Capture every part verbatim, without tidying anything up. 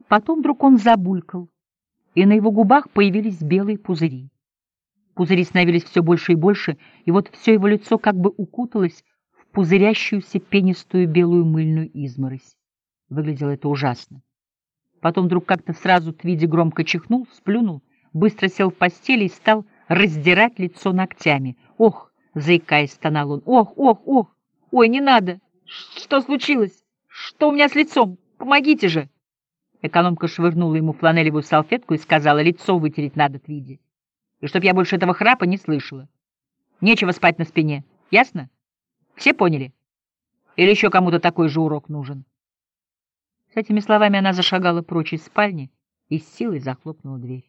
Потом вдруг он забулькал, и на его губах появились белые пузыри. Пузыри становились все больше и больше, и вот все его лицо как бы укуталось в пузырящуюся пенистую белую мыльную изморозь. Выглядело это ужасно. Потом вдруг как-то сразу Твиди громко чихнул, сплюнул, быстро сел в постели и стал раздирать лицо ногтями. «Ох!» — заикаясь, стонал он. «Ох, ох, ох! Ой, не надо! Что случилось? Что у меня с лицом? Помогите же!» Экономка швырнула ему фланелевую салфетку и сказала: «Лицо вытереть надо, Твиди. И чтоб я больше этого храпа не слышала. Нечего спать на спине. Ясно? Все поняли? Или еще кому-то такой же урок нужен?» С этими словами она зашагала прочь из спальни и с силой захлопнула дверь.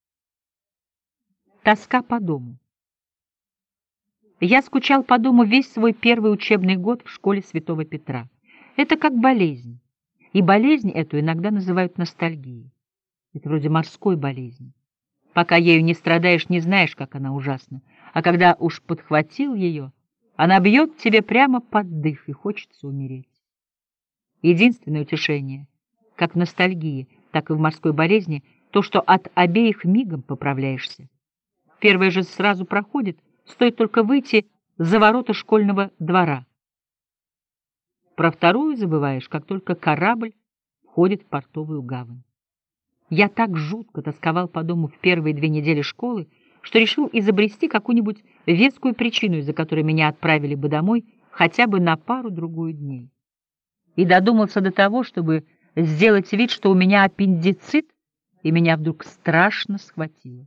Тоска по дому. Я скучал по дому весь свой первый учебный год в школе Святого Петра. Это как болезнь. И болезнь эту иногда называют ностальгией. Это вроде морской болезни. Пока ею не страдаешь, не знаешь, как она ужасна. А когда уж подхватил ее, она бьет тебе прямо под дых, и хочется умереть. Единственное утешение, как в ностальгии, так и в морской болезни, то, что от обеих мигом поправляешься. Первое же сразу проходит, стоит только выйти за ворота школьного двора. Про вторую забываешь, как только корабль входит в портовую гавань. Я так жутко тосковал по дому в первые две недели школы, что решил изобрести какую-нибудь вескую причину, из-за которой меня отправили бы домой хотя бы на пару-другую дней. И додумался до того, чтобы сделать вид, что у меня аппендицит, и меня вдруг страшно схватило.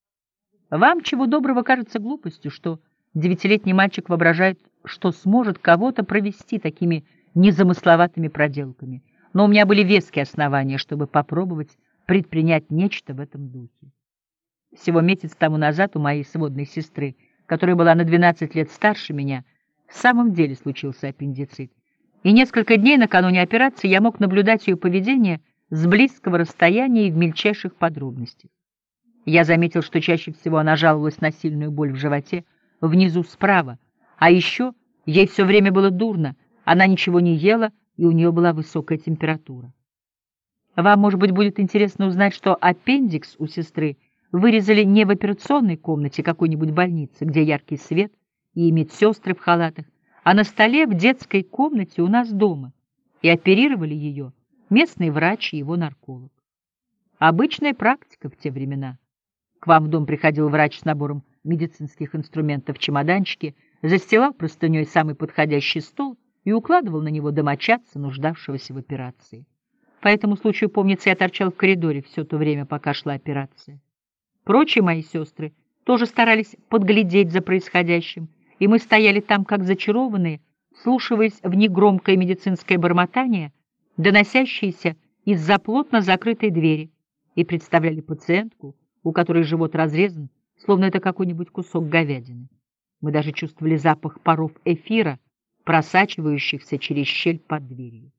Вам чего доброго кажется глупостью, что девятилетний мальчик воображает, что сможет кого-то провести такими незамысловатыми проделками. Но у меня были веские основания, чтобы попробовать предпринять нечто в этом духе. Всего месяц тому назад у моей сводной сестры, которая была на двенадцать лет старше меня, в самом деле случился аппендицит. И несколько дней накануне операции я мог наблюдать ее поведение с близкого расстояния и в мельчайших подробностях. Я заметил, что чаще всего она жаловалась на сильную боль в животе внизу справа, а еще ей все время было дурно, она ничего не ела, и у нее была высокая температура. Вам, может быть, будет интересно узнать, что аппендикс у сестры вырезали не в операционной комнате какой-нибудь больницы, где яркий свет и медсестры в халатах, а на столе в детской комнате у нас дома, и оперировали ее местный врач и его нарколог. Обычная практика в те времена. К вам в дом приходил врач с набором медицинских инструментов в чемоданчике, застилал простыней самый подходящий стол и укладывал на него домочадца, нуждавшегося в операции. По этому случаю, помнится, я торчал в коридоре все то время, пока шла операция. Прочие мои сестры тоже старались подглядеть за происходящим, и мы стояли там, как зачарованные, вслушиваясь в негромкое медицинское бормотание, доносящееся из-за плотно закрытой двери, и представляли пациентку, у которой живот разрезан, словно это какой-нибудь кусок говядины. Мы даже чувствовали запах паров эфира, просачивающихся через щель под дверью.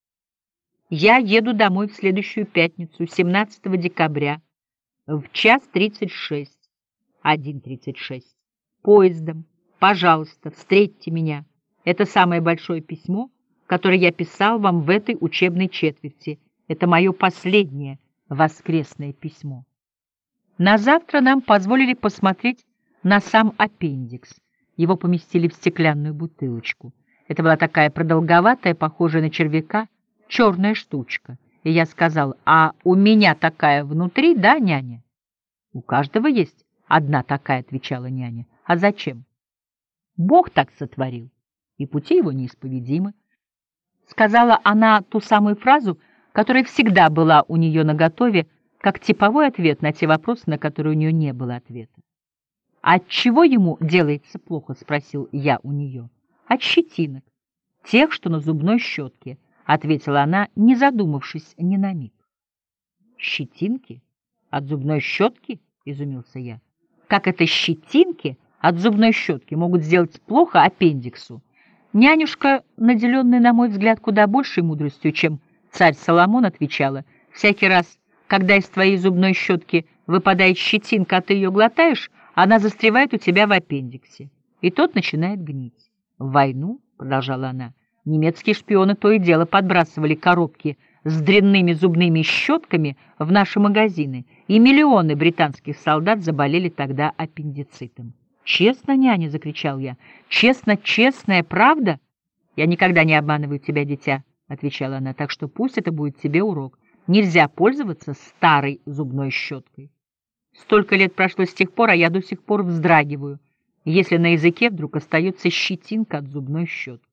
Я еду домой в следующую пятницу, семнадцатого декабря, в час тридцать шесть, один тридцать шесть, поездом. Пожалуйста, встретьте меня. Это самое большое письмо, которое я писал вам в этой учебной четверти. Это мое последнее воскресное письмо. На завтра нам позволили посмотреть на сам аппендикс. Его поместили в стеклянную бутылочку. Это была такая продолговатая, похожая на червяка, черная штучка. И я сказал: а у меня такая внутри, да, няня? У каждого есть одна такая, отвечала няня. А зачем? Бог так сотворил, и пути его неисповедимы. Сказала она ту самую фразу, которая всегда была у нее наготове, как типовой ответ на те вопросы, на которые у нее не было ответа. «От чего ему делается плохо?» — спросил я у нее. «От щетинок, тех, что на зубной щетке», — ответила она, не задумавшись ни на миг. «Щетинки? От зубной щетки?» — изумился я. «Как это щетинки от зубной щетки могут сделать плохо аппендиксу?» Нянюшка, наделенная, на мой взгляд, куда большей мудростью, чем царь Соломон, отвечала: «Всякий раз, когда из твоей зубной щетки выпадает щетинка, а ты ее глотаешь, она застревает у тебя в аппендиксе, и тот начинает гнить. В войну, — продолжала она, — немецкие шпионы то и дело подбрасывали коробки с дрянными зубными щетками в наши магазины, и миллионы британских солдат заболели тогда аппендицитом. «Честно, няня!» — закричал я. «Честно, честная правда?» «Я никогда не обманываю тебя, дитя», — отвечала она, «так что пусть это будет тебе урок. Нельзя пользоваться старой зубной щеткой. Столько лет прошло с тех пор, а я до сих пор вздрагиваю, если на языке вдруг остается щетинка от зубной щетки».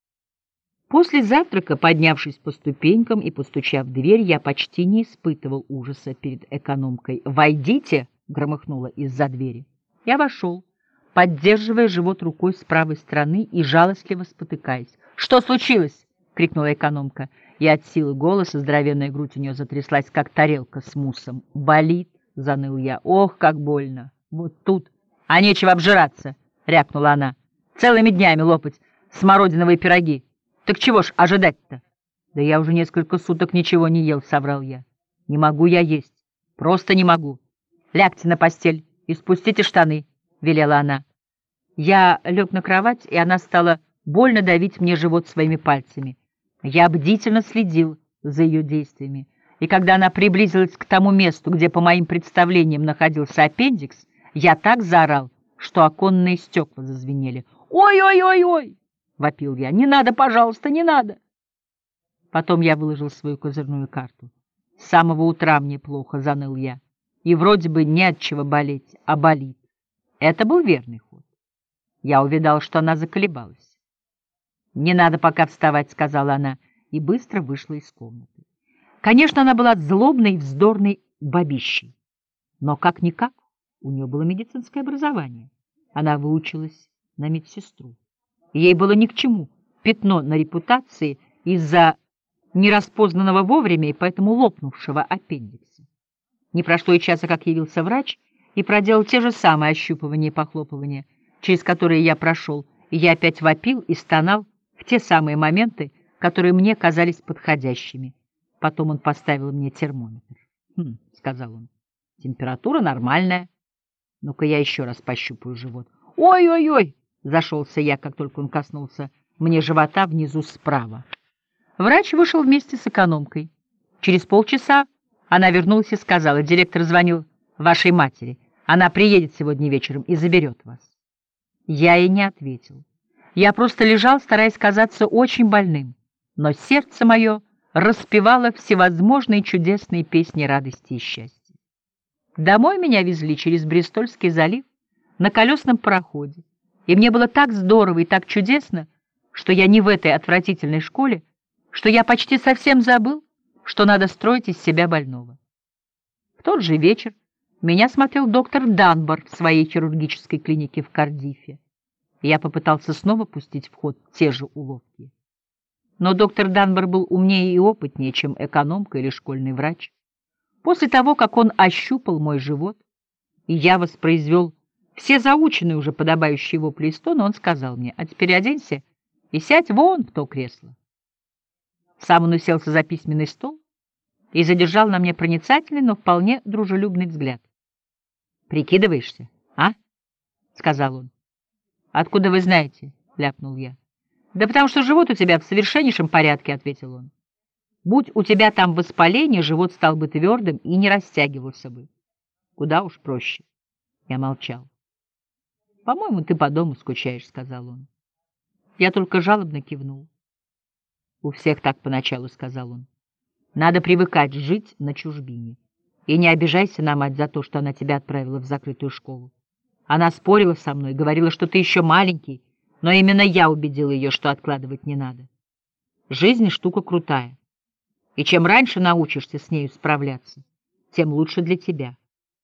После завтрака, поднявшись по ступенькам и постучав в дверь, я почти не испытывал ужаса перед экономкой. «Войдите!» — громыхнуло из-за двери. Я вошел, поддерживая живот рукой с правой стороны и жалостливо спотыкаясь. «Что случилось?» — крикнула экономка, и от силы голоса здоровенная грудь у нее затряслась, как тарелка с муссом. «Болит!» — заныл я. «Ох, как больно! Вот тут! А нечего обжираться!» — рявкнула она. «Целыми днями лопать смородиновые пироги! Так чего ж ожидать-то?» «Да я уже несколько суток ничего не ел», — соврал я. «Не могу я есть. Просто не могу. Лягте на постель и спустите штаны», — велела она. Я лег на кровать, и она стала больно давить мне живот своими пальцами. Я бдительно следил за ее действиями, и когда она приблизилась к тому месту, где, по моим представлениям, находился аппендикс, я так заорал, что оконные стекла зазвенели. «Ой-ой-ой-ой!» — вопил я. «Не надо, пожалуйста, не надо!» Потом я выложил свою козырную карту. «С самого утра мне плохо», — заныл я. «И вроде бы не от чего болеть, а болит». Это был верный ход. Я увидал, что она заколебалась. «Не надо пока вставать», — сказала она, и быстро вышла из комнаты. Конечно, она была злобной, вздорной бабищей. Но как-никак у нее было медицинское образование. Она выучилась на медсестру. Ей было ни к чему пятно на репутации из-за нераспознанного вовремя и поэтому лопнувшего аппендикса. Не прошло и часа, как явился врач и проделал те же самые ощупывания и похлопывания, через которые я прошел, и я опять вопил и стонал в те самые моменты, которые мне казались подходящими. Потом он поставил мне термометр. «Хм», — сказал он, — «температура нормальная. Ну-ка я еще раз пощупаю живот». «Ой-ой-ой!» — зашелся я, как только он коснулся мне живота внизу справа. Врач вышел вместе с экономкой. Через полчаса она вернулась и сказала: «Директор звонил вашей матери. Она приедет сегодня вечером и заберет вас». Я ей не ответил. Я просто лежал, стараясь казаться очень больным, но сердце мое распевало всевозможные чудесные песни радости и счастья. Домой меня везли через Бристольский залив на колесном пароходе. И мне было так здорово и так чудесно, что я не в этой отвратительной школе, что я почти совсем забыл, что надо строить из себя больного. В тот же вечер меня смотрел доктор Данбар в своей хирургической клинике в Кардифе. Я попытался снова пустить в ход те же уловки. Но доктор Данбар был умнее и опытнее, чем экономка или школьный врач. После того, как он ощупал мой живот, и я воспроизвел все заученные уже подобающие вопли и стоны, он сказал мне: «А теперь оденься и сядь вон в то кресло». Сам он уселся за письменный стол и задержал на мне проницательный, но вполне дружелюбный взгляд. «Прикидываешься, а?» — сказал он. «Откуда вы знаете?» — ляпнул я. «Да потому что живот у тебя в совершеннейшем порядке», — ответил он. «Будь у тебя там воспаление, живот стал бы твердым и не растягивался бы. Куда уж проще». Я молчал. «По-моему, ты по дому скучаешь», — сказал он. Я только жалобно кивнул. «У всех так поначалу», — сказал он. «Надо привыкать жить на чужбине. И не обижайся на мать за то, что она тебя отправила в закрытую школу. Она спорила со мной, говорила, что ты еще маленький, но именно я убедил ее, что откладывать не надо. Жизнь — штука крутая. И чем раньше научишься с нею справляться, тем лучше для тебя».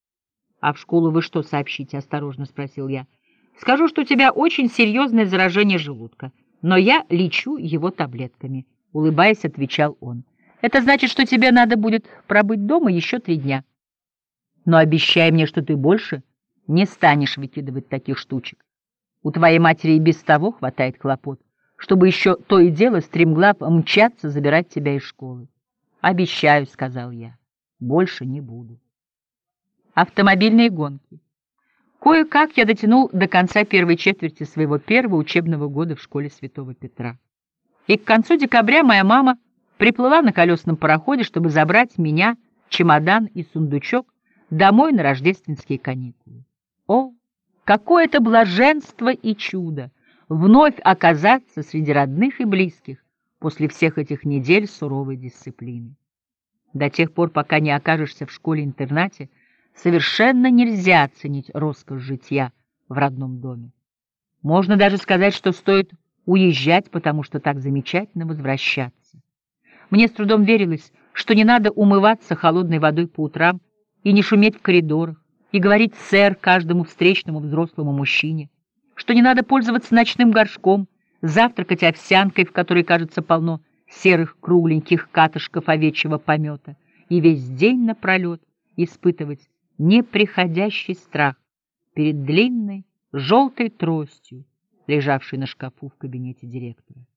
«А в школу вы что сообщите?» — осторожно спросил я. «Скажу, что у тебя очень серьезное заражение желудка, но я лечу его таблетками», — улыбаясь, отвечал он. «Это значит, что тебе надо будет пробыть дома еще три дня. Но обещай мне, что ты больше не станешь выкидывать таких штучек. У твоей матери и без того хватает хлопот, чтобы еще то и дело стремглав мчаться забирать тебя из школы». «Обещаю», — сказал я, — «больше не буду». Автомобильные гонки. Кое-как я дотянул до конца первой четверти своего первого учебного года в школе Святого Петра. И к концу декабря моя мама приплыла на колесном пароходе, чтобы забрать меня, чемодан и сундучок, домой на рождественские каникулы. О, какое это блаженство и чудо! Вновь оказаться среди родных и близких после всех этих недель суровой дисциплины. До тех пор, пока не окажешься в школе-интернате, совершенно нельзя оценить роскошь житья в родном доме. Можно даже сказать, что стоит уезжать, потому что так замечательно возвращаться. Мне с трудом верилось, что не надо умываться холодной водой по утрам и не шуметь в коридорах, и говорить «сэр» каждому встречному взрослому мужчине, что не надо пользоваться ночным горшком, завтракать овсянкой, в которой, кажется, полно серых кругленьких катышков овечьего помета, и весь день напролет испытывать неприходящий страх перед длинной желтой тростью, лежавшей на шкафу в кабинете директора.